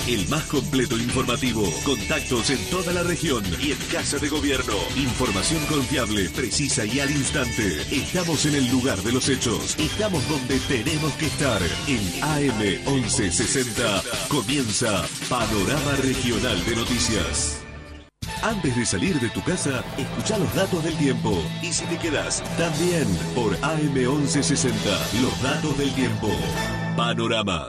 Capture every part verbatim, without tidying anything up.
el más completo informativo. Contactos en toda la región y en Casa de Gobierno. Información confiable, precisa y al instante. Estamos en el lugar de los hechos. Estamos donde tenemos que estar. En A M once sesenta comienza Panorama Regional de Noticias. Antes de salir de tu casa, escucha los datos del tiempo. Y si te quedas, también por A M once sesenta, los datos del tiempo. Panorama.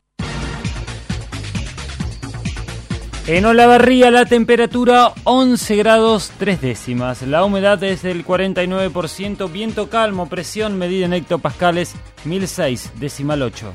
En Olavarría la temperatura once grados tres décimas. La humedad es del cuarenta y nueve por ciento. Viento calmo, presión medida en hectopascales mil seis decimal ocho.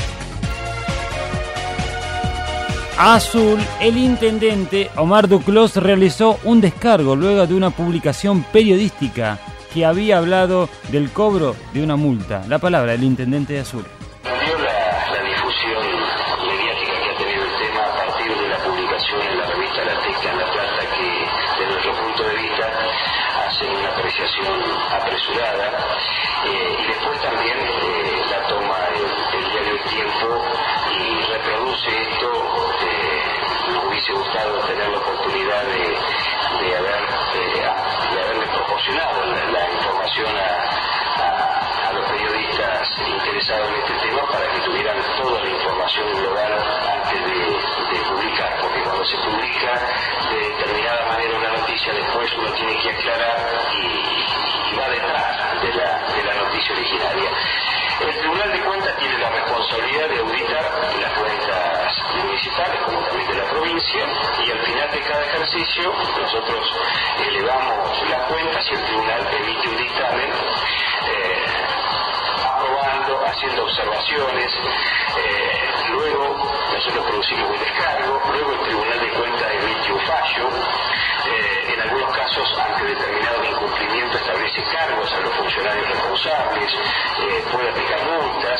Azul, el intendente Omar Duclos realizó un descargo luego de una publicación periodística que había hablado del cobro de una multa. La palabra del intendente de Azul. Vio la, la difusión mediática que ha tenido el tema a partir de la publicación en la revista La Teca en La Plata, que desde nuestro punto de vista hacen una apreciación apresurada, eh, y después también eh, la toma el, el diario El Tiempo y reproduce esto. Nos hubiese gustado tener la oportunidad de, de, haber, de, de haberle proporcionado la, la información a, a, a los periodistas interesados en este tema para que tuvieran toda la información global antes de, de publicar, porque cuando se publica de determinada manera una noticia, después uno tiene que aclarar y, y va detrás de la, de la noticia originaria. El Tribunal de Cuentas tiene la responsabilidad de auditar las cuentas municipales como también de la provincia, y al final de cada ejercicio nosotros elevamos las cuentas y el tribunal emite un dictamen eh, aprobando, haciendo observaciones, eh, luego nosotros producimos un descargo, luego el Tribunal de Cuentas emite un fallo, eh, en algunos casos ante determinado incumplimiento establece cargos a los funcionarios responsables, eh, puede aplicar multas.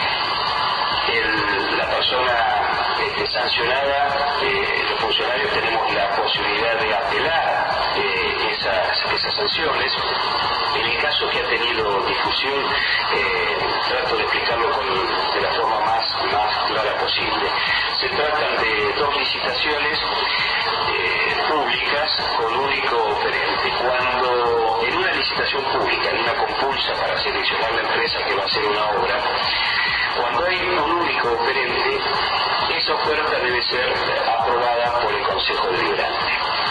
El, la persona este, sancionada, eh, los funcionarios tenemos la posibilidad de apelar eh, esas, esas sanciones. En el caso que ha tenido difusión, eh, trato de explicarlo con, de la forma más, más clara posible. Se tratan de dos licitaciones eh, públicas con único oferente. Cuando en una licitación pública, en una compulsa para seleccionar la empresa que va a hacer una obra, cuando hay un único oferente, esa oferta debe ser aprobada por el Consejo Deliberante.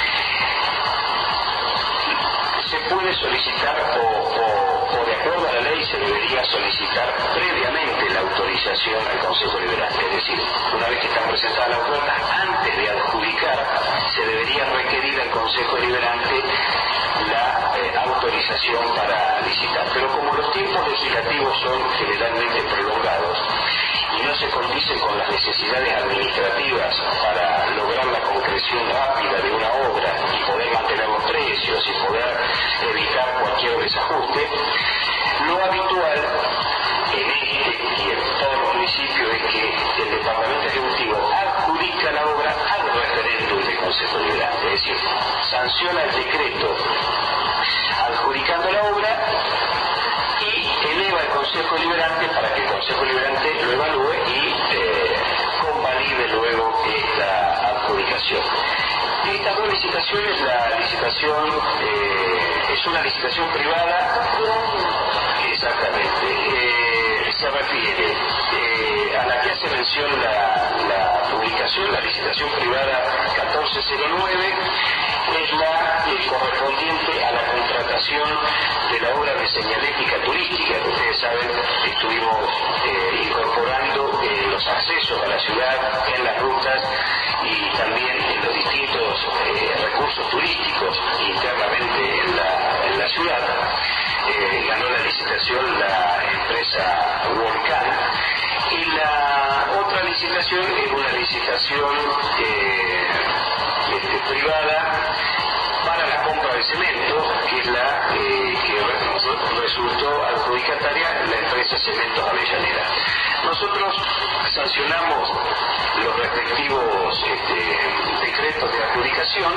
Se puede solicitar, o, o, o de acuerdo a la ley, se debería solicitar previamente la autorización al Consejo Deliberante. Es decir, una vez que están presentadas las ofertas, antes de adjudicar, se debería requerir al Consejo Deliberante la eh, autorización para licitar. Pero como los tiempos legislativos son generalmente prolongados y no se condicen con las necesidades administrativas para lograr la concreción rápida de una obra y poder mantener los precios y poder evitar cualquier desajuste, lo habitual en este y en todos los municipios es que el Departamento Ejecutivo adjudica la obra al referéndum del Consejo Deliberante, es decir, sanciona el decreto adjudicando la obra y eleva al Consejo Deliberante para que el Consejo Deliberante lo evalúe y eh, convalide luego esta adjudicación. De estas dos licitaciones, la licitación eh, es una licitación privada, exactamente, eh, se refiere eh, a la que hace mención la, la publicación, la licitación privada catorce cero nueve, es la eh, correspondiente a la contratación de la obra de señalética turística, que ustedes saben estuvimos eh, incorporando eh, los accesos a la ciudad en las rutas y también en los distintos eh, recursos turísticos internamente en la, en la ciudad. Eh, ganó la licitación la empresa Volcán, y la otra licitación es una licitación eh, este, privada para la compra de cemento, que es la eh, que resultó adjudicataria la empresa Cementos Avellaneda. Nosotros sancionamos los respectivos este, decretos de adjudicación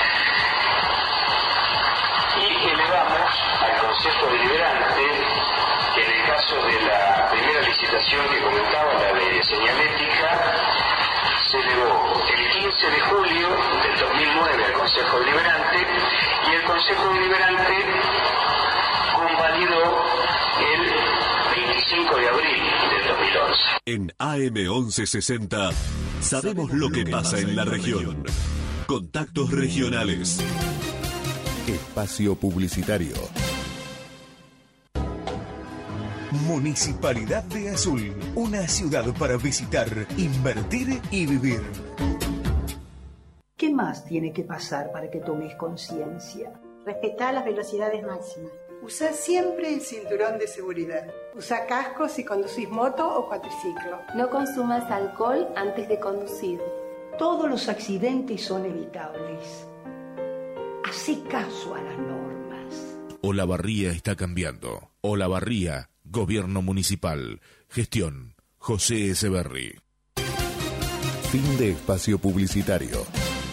y elevamos al Consejo Deliberante, en el caso de la primera licitación que comentaba, la de señalética, se elevó el quince de julio del dos mil nueve al Consejo Deliberante y el Consejo Deliberante convalidó el veinticinco de abril del dos mil once. En A M once sesenta sabemos lo que pasa en la región. Contactos regionales. Espacio publicitario. Municipalidad de Azul, una ciudad para visitar, invertir y vivir. ¿Qué más tiene que pasar para que tomes conciencia? Respetar las velocidades máximas. Usa siempre el cinturón de seguridad. Usa casco si conducís moto o cuatriciclo. No consumas alcohol antes de conducir. Todos los accidentes son evitables. Hacé caso a las normas. Olavarría está cambiando. Olavarría, Gobierno Municipal. Gestión, José Echeverri. Fin de espacio publicitario.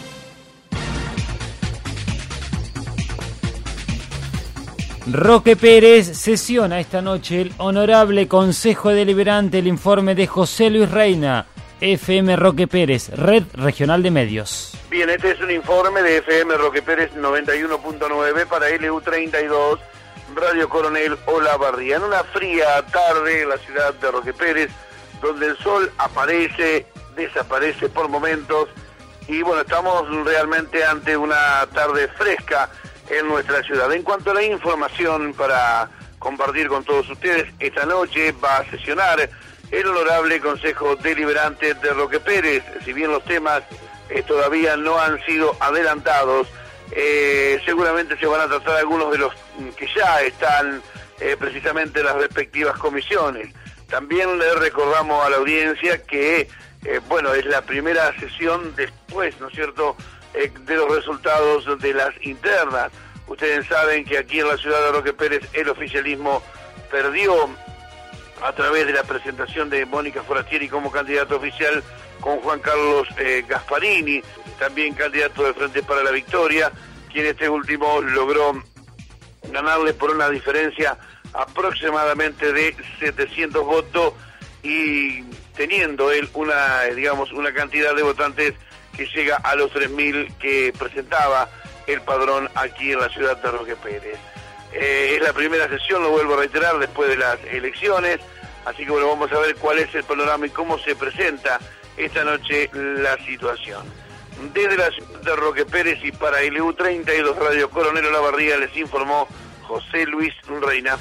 Roque Pérez sesiona esta noche el Honorable Consejo Deliberante el informe de José Luis Reina, F M Roque Pérez, Red Regional de Medios. Bien, este es un informe de F M Roque Pérez noventa y uno punto nueve para L U treinta y dos, Radio Coronel Olavarría. En una fría tarde en la ciudad de Roque Pérez, donde el sol aparece, desaparece por momentos, y bueno, estamos realmente ante una tarde fresca en nuestra ciudad. En cuanto a la información para compartir con todos ustedes, esta noche va a sesionar el Honorable Consejo Deliberante de Roque Pérez. Si bien los temas eh, todavía no han sido adelantados, eh, seguramente se van a tratar algunos de los que ya están eh, precisamente en las respectivas comisiones. También le recordamos a la audiencia que, eh, bueno, es la primera sesión después, ¿no es cierto?, Eh, de los resultados de las internas. Ustedes saben que aquí en la ciudad de Roque Pérez el oficialismo perdió a través de la presentación de Mónica Forastieri como candidato oficial con Juan Carlos eh, Gasparini, también candidato de Frente para la Victoria, quien este último logró ganarle por una diferencia aproximadamente de setecientos votos y teniendo él una, digamos, una cantidad de votantes que llega a los tres mil que presentaba el padrón aquí en la ciudad de Roque Pérez. Eh, es la primera sesión, lo vuelvo a reiterar, después de las elecciones, así que bueno, vamos a ver cuál es el panorama y cómo se presenta esta noche la situación. Desde la ciudad de Roque Pérez y para L U treinta y dos Radio Coronel Olavarría les informó José Luis Reina.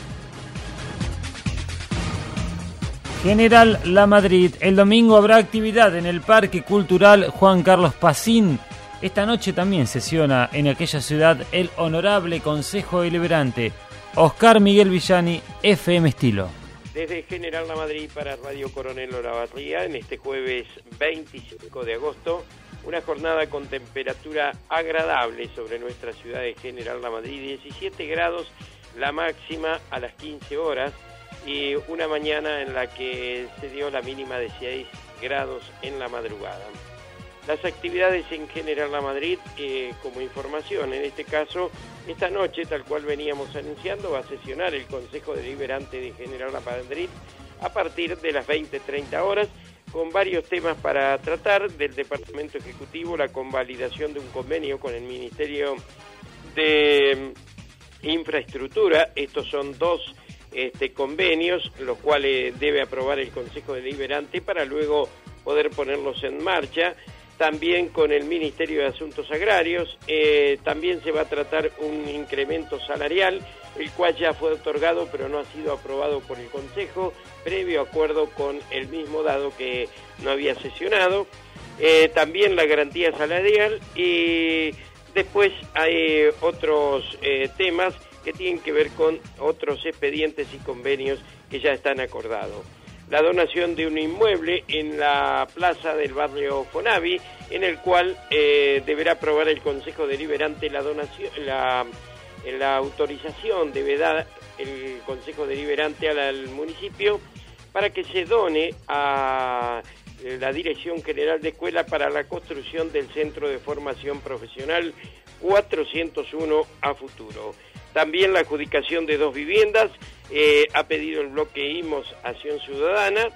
General La Madrid, el domingo habrá actividad en el Parque Cultural Juan Carlos Pacín. Esta noche también sesiona en aquella ciudad el Honorable Consejo Deliberante. Oscar Miguel Villani, F M Estilo. Desde General La Madrid para Radio Coronel Olavarría, en este jueves veinticinco de agosto, una jornada con temperatura agradable sobre nuestra ciudad de General La Madrid, diecisiete grados la máxima a las quince horas, y una mañana en la que se dio la mínima de seis grados en la madrugada. Las actividades en General La Madrid, eh, como información, en este caso, esta noche, tal cual veníamos anunciando, va a sesionar el Consejo Deliberante de General La Madrid a partir de las veinte treinta horas, con varios temas para tratar. Del Departamento Ejecutivo, la convalidación de un convenio con el Ministerio de Infraestructura. Estos son dos Este, convenios, los cuales debe aprobar el Consejo Deliberante para luego poder ponerlos en marcha. También con el Ministerio de Asuntos Agrarios, eh, también se va a tratar un incremento salarial, el cual ya fue otorgado pero no ha sido aprobado por el Consejo, previo acuerdo con el mismo, dado que no había sesionado. Eh, también la garantía salarial, y después hay otros eh, temas que tienen que ver con otros expedientes y convenios que ya están acordados. La donación de un inmueble en la plaza del barrio Fonavi, en el cual eh, deberá aprobar el Consejo Deliberante la donación, la, la autorización debe dar el Consejo Deliberante al, al municipio para que se done a la Dirección General de Escuela para la construcción del Centro de Formación Profesional cuatrocientos uno a futuro. También la adjudicación de dos viviendas, eh, ha pedido el bloque I M O S Acción Ciudadana,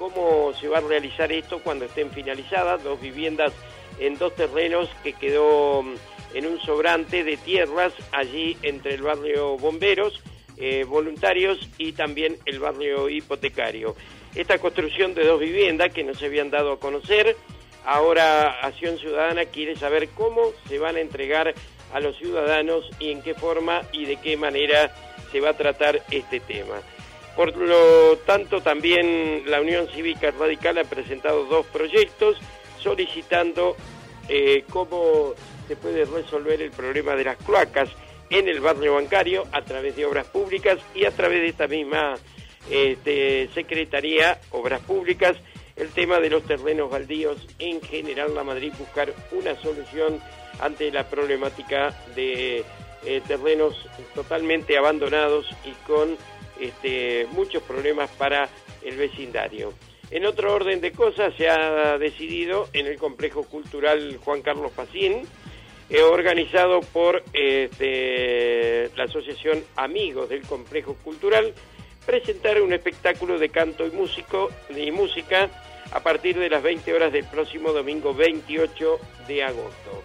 cómo se va a realizar esto cuando estén finalizadas, dos viviendas en dos terrenos que quedó en un sobrante de tierras allí entre el barrio Bomberos, eh, Voluntarios y también el barrio Hipotecario. Esta construcción de dos viviendas que no se habían dado a conocer, ahora Acción Ciudadana quiere saber cómo se van a entregar a los ciudadanos y en qué forma y de qué manera se va a tratar este tema. Por lo tanto, también la Unión Cívica Radical ha presentado dos proyectos solicitando eh, cómo se puede resolver el problema de las cloacas en el barrio bancario a través de obras públicas y a través de esta misma este, Secretaría Obras Públicas, el tema de los terrenos baldíos en General La Madrid, buscar una solución ante la problemática de eh, terrenos totalmente abandonados y con este, muchos problemas para el vecindario. En otro orden de cosas, se ha decidido en el Complejo Cultural Juan Carlos Pacín, eh, organizado por este, la Asociación Amigos del Complejo Cultural, presentar un espectáculo de canto y, músico, y música a partir de las veinte horas del próximo domingo veintiocho de agosto.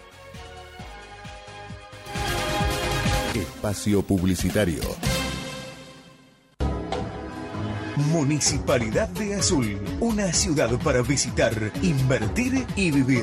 Espacio publicitario. Municipalidad de Azul, una ciudad para visitar, invertir y vivir.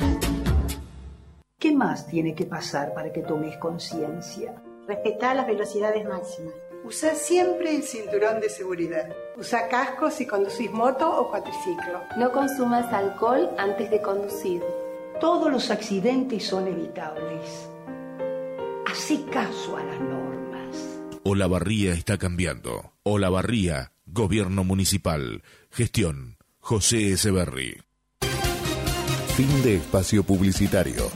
¿Qué más tiene que pasar para que tomes conciencia? Respetar las velocidades máximas. Usa siempre el cinturón de seguridad. Usa casco si conducís moto o cuatriciclo. No consumas alcohol antes de conducir. Todos los accidentes son evitables. Hacé caso a las normas. Olavarría está cambiando. Olavarría, Gobierno Municipal. Gestión, José Echeverri. Fin de espacio publicitario.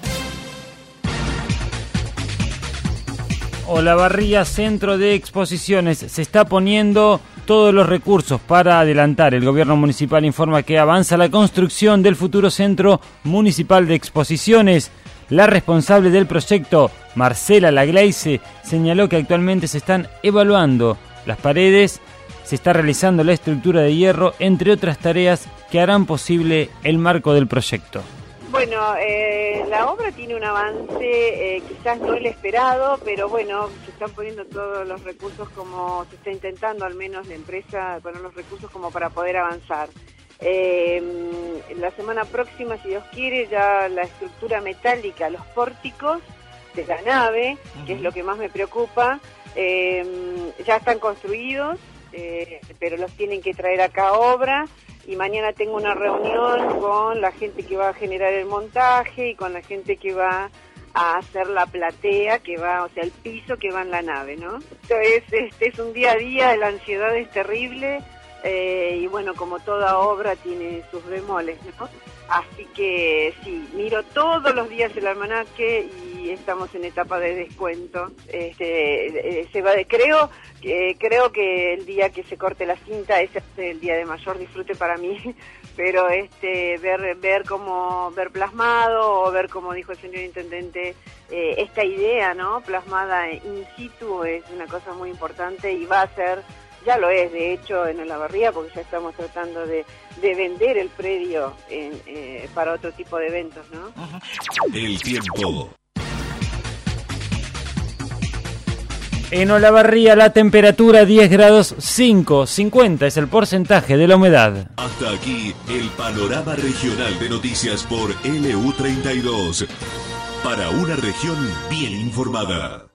Olavarría, Centro de Exposiciones, se está poniendo todos los recursos para adelantar. El gobierno municipal informa que avanza la construcción del futuro Centro Municipal de Exposiciones. La responsable del proyecto, Marcela Lagleise, señaló que actualmente se están evaluando las paredes, se está realizando la estructura de hierro, entre otras tareas que harán posible el marco del proyecto. Bueno, eh, la obra tiene un avance, eh, quizás no el esperado, pero bueno, se están poniendo todos los recursos como se está intentando, al menos la empresa, poner los recursos como para poder avanzar. Eh, la semana próxima, si Dios quiere, ya la estructura metálica, los pórticos de la nave, uh-huh. que es lo que más me preocupa, eh, ya están construidos, eh, pero los tienen que traer acá a obra. Y mañana tengo una reunión con la gente que va a generar el montaje y con la gente que va a hacer la platea, que va, o sea, el piso que va en la nave, ¿no? Entonces, este es un día a día, la ansiedad es terrible, eh, y bueno, como toda obra tiene sus bemoles, ¿no? Así que sí, miro todos los días el almanaque y estamos en etapa de descuento. Este, eh, se va de, creo, eh, creo que el día que se corte la cinta ese es el día de mayor disfrute para mí, pero este, ver, ver cómo, ver plasmado o ver como dijo el señor intendente, eh, esta idea, ¿no? Plasmada in situ es una cosa muy importante y va a ser. Ya lo es, de hecho, en Olavarría, porque ya estamos tratando de, de vender el predio en, eh, para otro tipo de eventos, ¿no? El tiempo. En Olavarría la temperatura diez grados cinco, cincuenta es el porcentaje de la humedad. Hasta aquí el panorama regional de noticias por L U treinta y dos. Para una región bien informada.